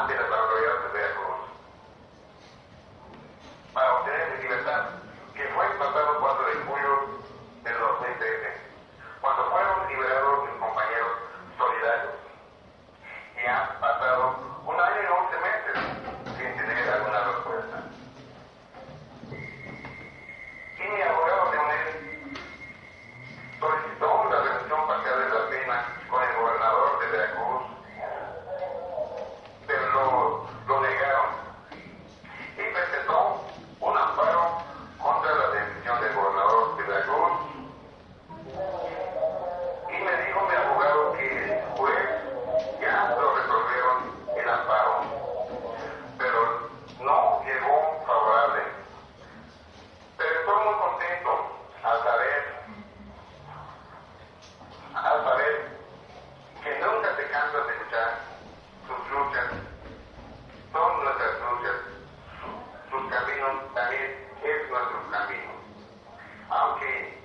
ante las autoridades de Veracruz para obtener mi libertad, que fue el pasado 4 de julio del 2013, cuando fueron liberados mis compañeros solidarios. Y han pasado 1 año y 11 meses sin tener alguna respuesta. Y mi abogado Leonel solicitó la reducción parcial de la pena con el gobernador de Veracruz, pero lo negaron y presentó un amparo contra la decisión del gobernador de Veracruz. Y me dijo mi abogado que el juez ya lo resolvieron el amparo, pero no llegó favorable. Pero estoy muy contento al saber que nunca se cansan de luchar. Sus luchas son nuestras luchas, sus caminos también es nuestro camino. Aunque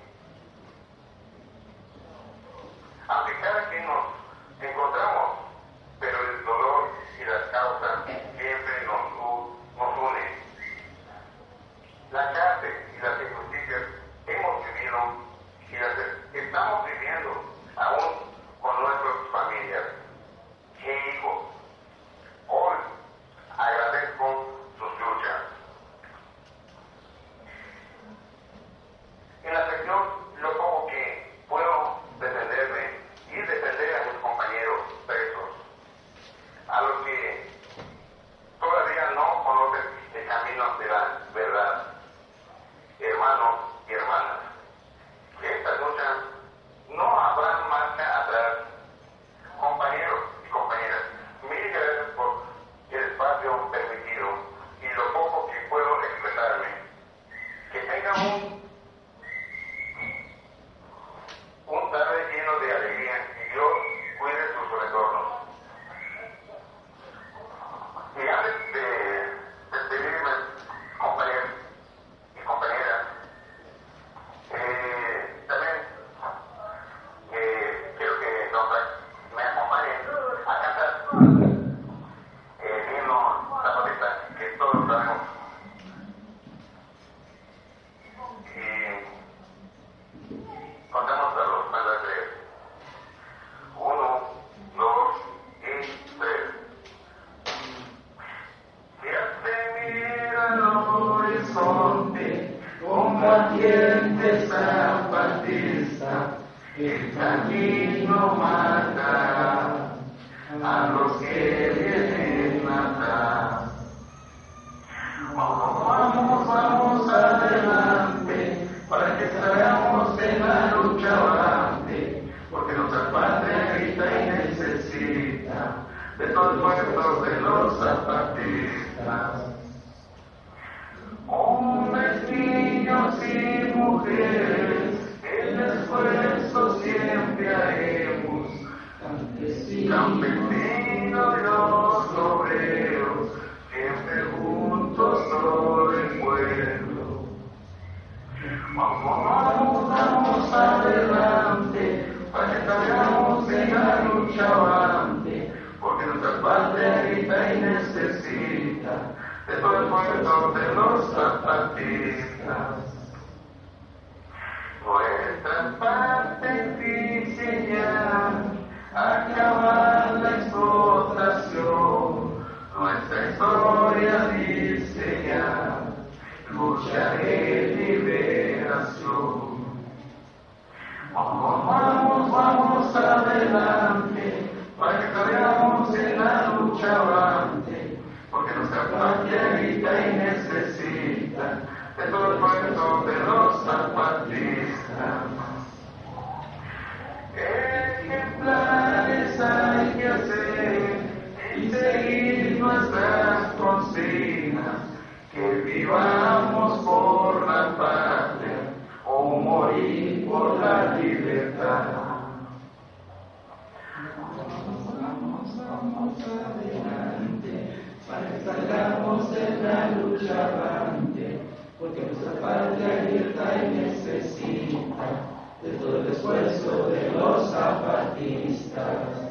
cada quien nos encontramos, pero el dolor y las causas siempre nos unen. La cárcel y las injusticias hemos vivido y las estamos viviendo aún con nuestras familias. ¿Qué hijos? Hoy agradezco sus luchas. En la sección, lo poco que puedo defenderme y defender a mis compañeros presos, a los que todavía no conocen el camino de la verdad. Hermanos y hermanas, esta lucha no habrá marcha atrás. Compañeros y compañeras, mil gracias por el espacio permitido y lo poco que puedo expresarme. Que tengan un tarde lleno de alegría y Dios cuide sus retornos. Y antes de despedirme, compañeros y compañeras, también quiero que me acompañen a cantar el himno zapatista que todos sabemos. Y contamos a los cuentos de 3. 1, 2 y 3. Ya se mira el horizonte como ardiente zapatista, el camino marcará a los que vienen atrás. Vamos adelante, para que salgamos en la lucha avante, porque nuestra patria grita y necesita de todo el esfuerzo de los zapatistas. Hombres, niños y mujeres, el esfuerzo siempre haremos, campesinos y los obreros, siempre juntos todo el pueblo. Vamos adelante, para que salgamos en la lucha avante, porque nuestra patria grita y necesita de todo el esfuerzo de los zapatistas. Nuestra parte dice ya acabar la explotación, nuestra historia dice ya lucha de liberación. Vamos adelante, para que salgamos en la lucha avante, porque nuestra patria grita y necesita de todo el esfuerzo de los zapatistas. Ejemplares hay que hacer y seguir nuestras consignas, que vivamos por la patria o morir por la libertad. Vamos adelante, para que salgamos en la lucha avante, porque nuestra patria grita y necesita de todo el esfuerzo de los zapatistas.